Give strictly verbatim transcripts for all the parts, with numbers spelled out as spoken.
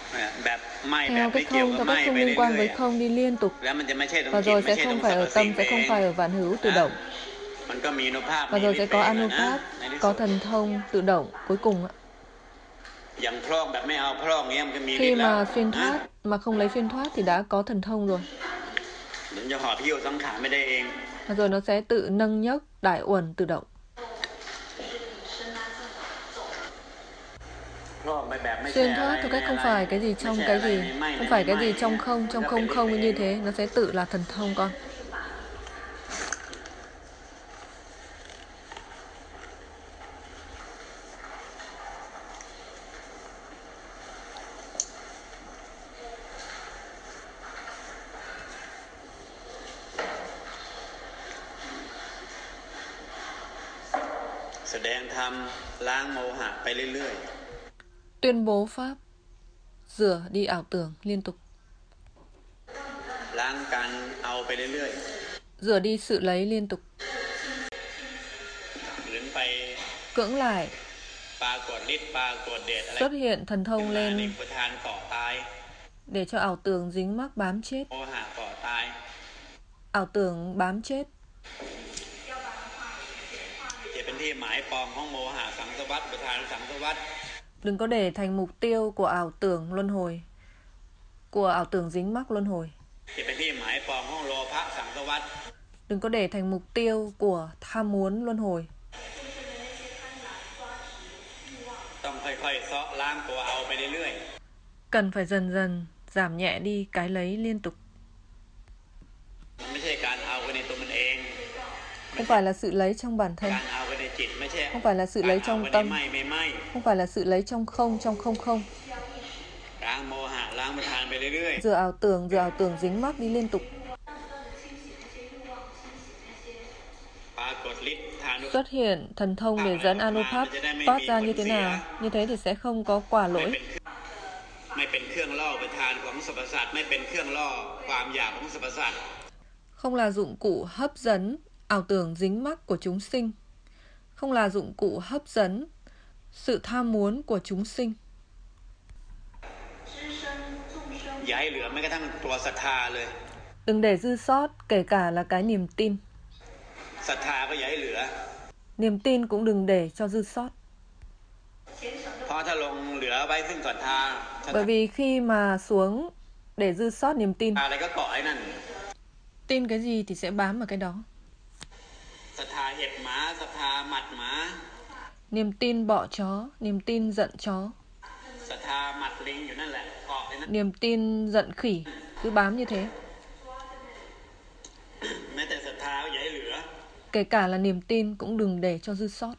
Theo cái không, theo cách không liên quan với không đi liên tục, và rồi sẽ không phải ở tâm, sẽ không phải ở vạn hữu tự động, và rồi sẽ có Anupat, có thần thông tự động cuối cùng. Khi mà xuyên thoát mà không lấy xuyên thoát thì đã có thần thông rồi, và rồi nó sẽ tự nâng nhấc đại uẩn tự động. Xuyên thoát theo cách không phải cái gì trong cái gì, không phải cái gì trong không, trong không không như thế, nó sẽ tự là thần thông con. Tuyên bố pháp, rửa đi ảo tưởng liên tục. Rửa đi sự lấy liên tục. Cưỡng lại. Xuất hiện thần thông lên để cho ảo tưởng dính mắc bám chết. Ảo tưởng bám chết. Đừng có để thành mục tiêu của ảo tưởng luân hồi, của ảo tưởng dính mắc luân hồi. Đừng có để thành mục tiêu của tham muốn luân hồi. Cần phải dần dần giảm nhẹ đi cái lấy liên tục. Không phải là sự lấy trong bản thân, không phải là sự lấy trong tâm, không phải là sự lấy trong không, trong không không. Rửa ảo tưởng, rửa ảo tưởng dính mắc đi liên tục. Xuất hiện thần thông để dẫn Anupat toát ra như thế nào, như thế thì sẽ không có quả lỗi. Không là dụng cụ hấp dẫn ảo tưởng dính mắc của chúng sinh, không là dụng cụ hấp dẫn sự tham muốn của chúng sinh. Đừng để dư sót, kể cả là cái niềm tin. Niềm tin cũng đừng để cho dư sót. Bởi vì khi mà xuống để dư sót niềm tin, tin cái gì thì sẽ bám vào cái đó. Niềm tin bọ chó, niềm tin giận chó, niềm tin giận khỉ, cứ bám như thế. Kể cả là niềm tin cũng đừng để cho dư sót.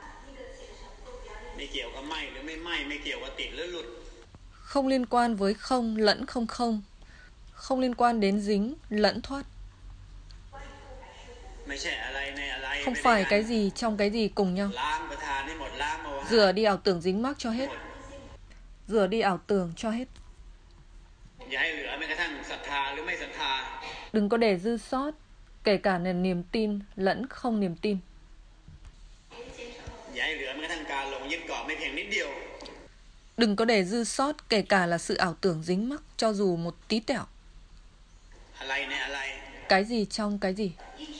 Không liên quan với không lẫn không không, không liên quan đến dính lẫn thoát. Không phải cái gì trong cái gì cùng nhau. Rửa đi ảo tưởng dính mắc cho hết. Rửa đi ảo tưởng cho hết. Đừng có để dư sót, kể cả là niềm tin lẫn không niềm tin. Đừng có để dư sót, kể cả là sự ảo tưởng dính mắc, cho dù một tí tẹo. Cái gì trong cái gì.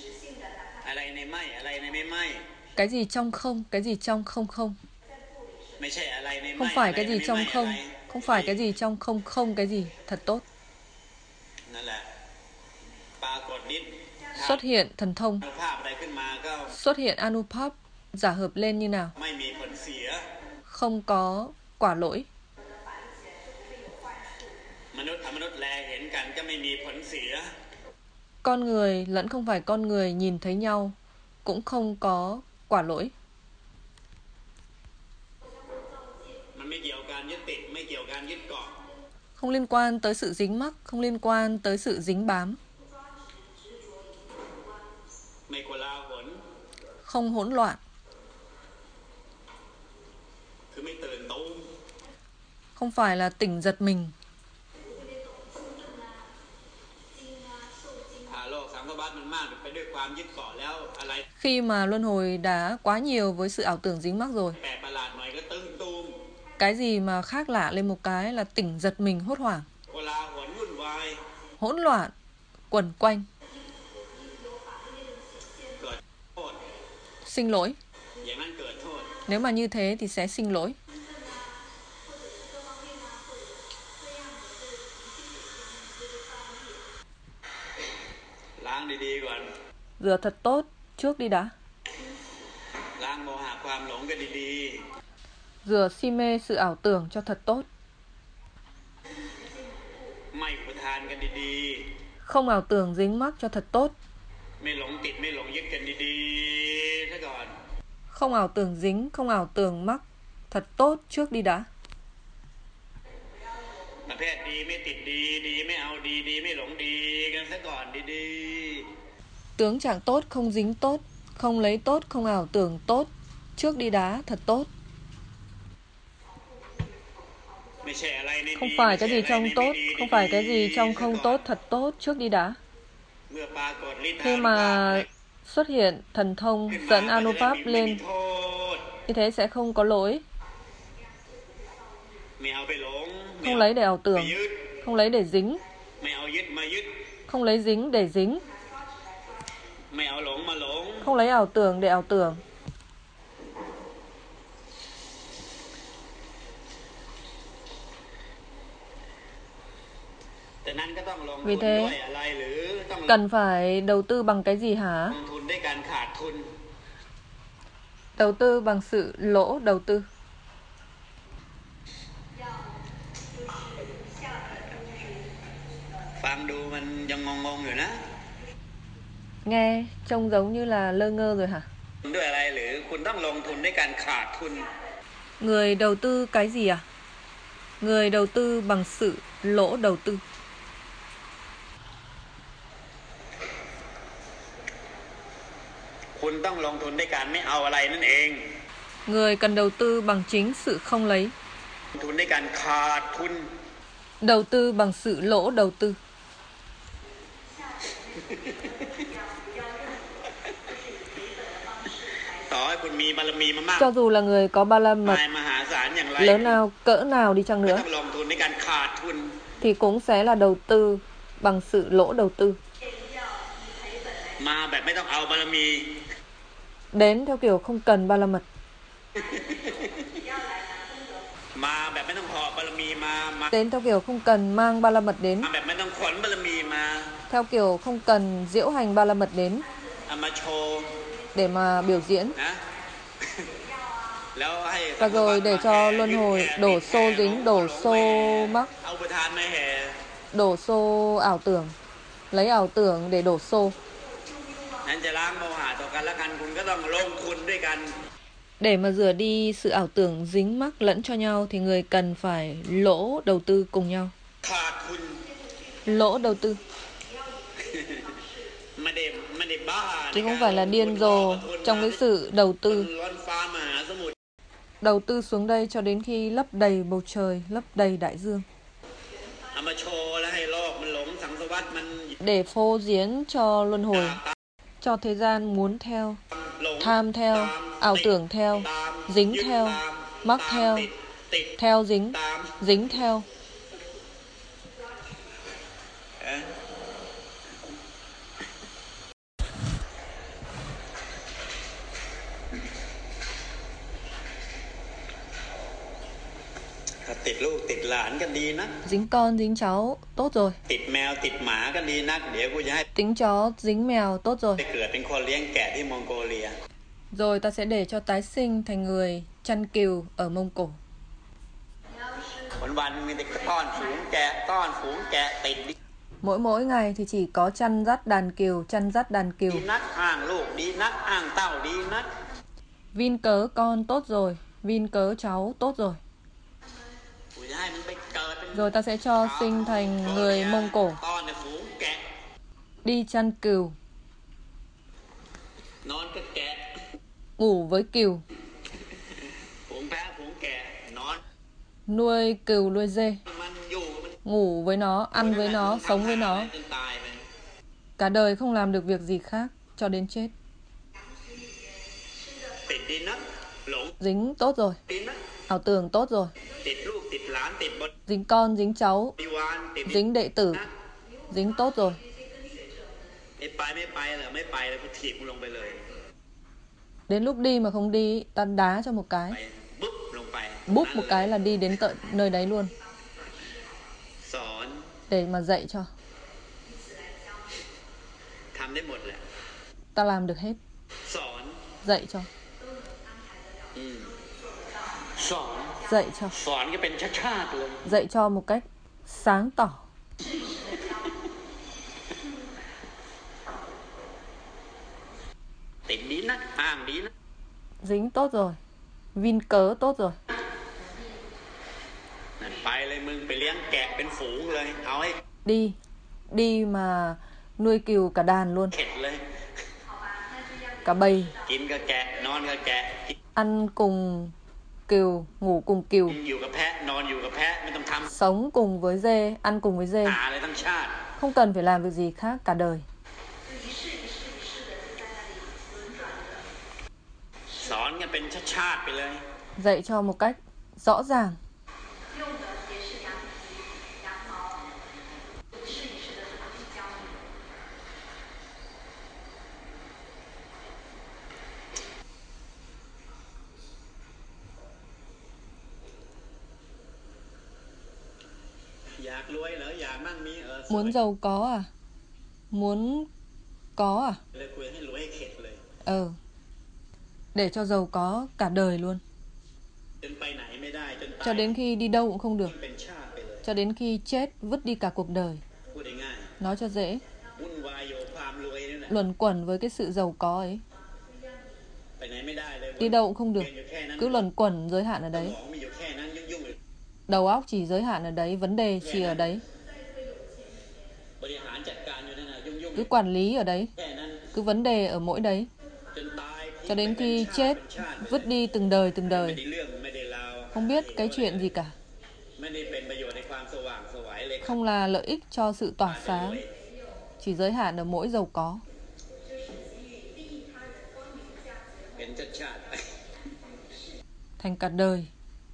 Cái gì trong không, cái gì trong không không. Không phải cái gì trong không, không phải cái gì trong không không cái gì. Thật tốt. Xuất hiện thần thông, xuất hiện Anupat, giả hợp lên như nào. Không có quả lỗi. Con người lẫn không phải con người nhìn thấy nhau cũng không có quả lỗi. Không liên quan tới sự dính mắc, không liên quan tới sự dính bám. Không hỗn loạn. Không phải là tỉnh giật mình. Khi mà luân hồi đã quá nhiều với sự ảo tưởng dính mắc rồi, cái gì mà khác lạ lên một cái là tỉnh giật mình hốt hoảng. Hỗn loạn, quẩn quanh. Sinh lỗi. Nếu mà như thế thì sẽ sinh lỗi. Rửa thật tốt trước đi đã. Rửa si mê sự ảo tưởng cho thật tốt. Không ảo tưởng dính mắc cho thật tốt. Không ảo tưởng dính, không ảo tưởng mắc thật tốt trước đi đã. Tướng trạng tốt, không dính tốt, không lấy tốt, không ảo tưởng tốt trước đi đã, thật tốt. Không phải cái gì trong tốt, không phải cái gì trong không tốt, thật tốt trước đi đã. Khi mà xuất hiện thần thông dẫn Anupap lên, như thế sẽ không có lỗi. Không lấy để ảo tưởng, không lấy để dính, không lấy dính để dính, không lấy ảo tưởng để ảo tưởng. Vì thế, cần phải đầu tư bằng cái gì hả? Đầu tư bằng sự lỗ đầu tư. Nghe trông giống như là lơ ngơ rồi hả? Người đầu tư cái gì à? Người đầu tư bằng sự lỗ đầu tư. Người cần đầu tư bằng chính sự không lấy. Đầu tư bằng sự lỗ đầu tư. Cho dù là người có ba la mật lớn nào, cỡ nào đi chăng nữa, thì cũng sẽ là đầu tư bằng sự lỗ đầu tư. Đến theo kiểu không cần ba la mật. Đến theo kiểu không cần mang ba la mật đến. Theo kiểu không cần diễu hành ba la mật đến để mà biểu diễn. Và rồi để cho luân hồi đổ xô dính, đổ xô mắc, đổ xô ảo tưởng, lấy ảo tưởng để đổ xô. Để mà rửa đi sự ảo tưởng dính mắc lẫn cho nhau thì người cần phải lỗ đầu tư cùng nhau. Lỗ đầu tư. Chứ không phải là điên rồ trong cái sự đầu tư. Đầu tư xuống đây cho đến khi lấp đầy bầu trời, lấp đầy đại dương. Để phô diễn cho luân hồi, cho thế gian muốn theo, tham theo, ảo tưởng theo, dính theo, mắc theo, theo dính, dính theo. Dính con, dính cháu, tốt rồi. Tính chó, dính mèo, tốt rồi. Rồi ta sẽ để cho tái sinh thành người chăn cừu ở Mông Cổ. Mỗi mỗi ngày thì chỉ có chăn dắt đàn cừu, chăn dắt đàn cừu. Vin cớ con tốt rồi, vin cớ cháu tốt rồi. Rồi ta sẽ cho sinh thành người Mông Cổ, đi chăn cừu, ngủ với cừu, nuôi cừu nuôi dê, ngủ với nó, ăn với nó, sống với nó. Cả đời không làm được việc gì khác cho đến chết. Dính tốt rồi. Ảo tưởng tốt rồi. Dính con, dính cháu, dính đệ tử, dính tốt rồi. Đến lúc đi mà không đi, ta đá cho một cái, búp một cái là đi đến tận nơi đấy luôn. Để mà dạy cho. Ta làm được hết. Dạy cho. Dạy cho. Dạy cho một cách sáng tỏ. Dính tốt rồi. Vin cớ tốt rồi. Đi. Đi mà nuôi cừu cả đàn luôn. Cả bầy. Ăn cùng cừu, ngủ cùng cừu. Sống cùng với dê, ăn cùng với dê. Không cần phải làm việc gì khác cả đời. Dạy cho một cách rõ ràng. Muốn giàu có à? Muốn có à? Ừ. Để cho giàu có cả đời luôn. Cho đến khi đi đâu cũng không được. Cho đến khi chết vứt đi cả cuộc đời. Nói cho dễ. Luẩn quẩn với cái sự giàu có ấy. Đi đâu cũng không được. Cứ luẩn quẩn giới hạn ở đấy. Đầu óc chỉ giới hạn ở đấy. Vấn đề chỉ ở đấy. Cứ quản lý ở đấy. Cứ vấn đề ở mỗi đấy. Cho đến khi chết vứt đi từng đời từng đời. Không biết cái chuyện gì cả. Không là lợi ích cho sự tỏa sáng. Chỉ giới hạn ở mỗi giàu có. Thành cả đời.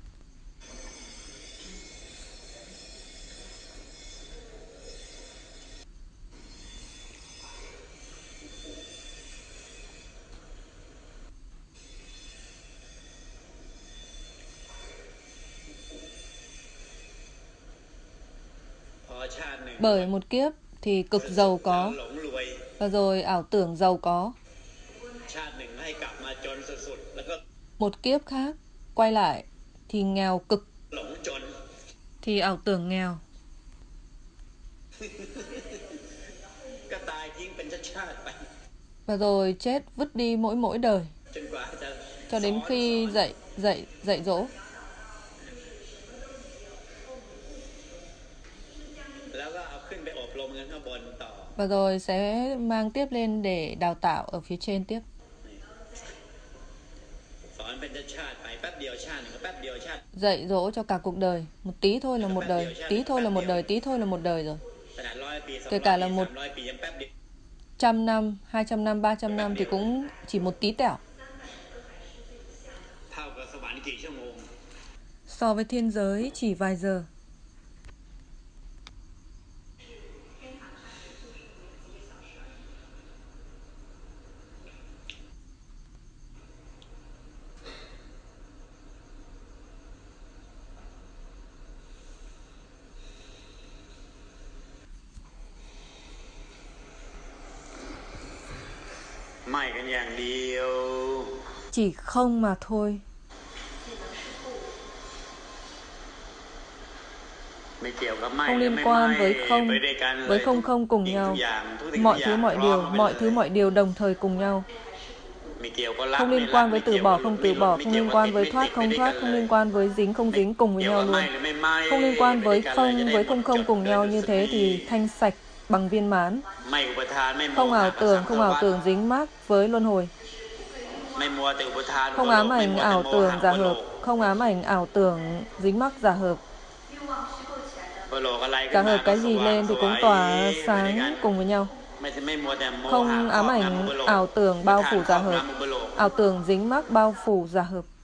Bởi một kiếp thì cực giàu có. Và rồi ảo tưởng giàu có. Một kiếp khác quay lại thì nghèo cực. Thì ảo tưởng nghèo. Và rồi chết vứt đi mỗi mỗi đời. Cho đến khi dạy dạy dạy dỗ. Và rồi sẽ mang tiếp lên để đào tạo ở phía trên tiếp. Dạy dỗ cho cả cuộc đời. Một tí thôi là một đời. Tí thôi là một đời. Tí thôi là một đời rồi. Kể cả là một trăm năm, hai trăm năm, ba trăm năm thì cũng chỉ một tí tẹo. So với thiên giới chỉ vài giờ. Chỉ không mà thôi. Không liên quan với không. Với không không cùng nhau. Mọi thứ mọi điều. Mọi thứ mọi điều đồng thời cùng nhau. Không liên quan với từ bỏ không từ bỏ. Không liên quan với thoát không thoát. Không liên quan với dính không dính cùng với nhau luôn. Không liên quan với không với không không cùng nhau. Như thế thì thanh sạch bằng viên mãn. Không ảo tưởng. Không ảo tưởng dính mác với luân hồi. Không ám ảnh ảo tưởng giả hợp. Không ám ảnh ảo tưởng dính mắc giả hợp. Giả hợp cái gì lên thì cũng tỏa sáng cùng với nhau. Không ám ảnh ảo tưởng bao phủ giả hợp. Ảo tưởng dính mắc bao phủ giả hợp.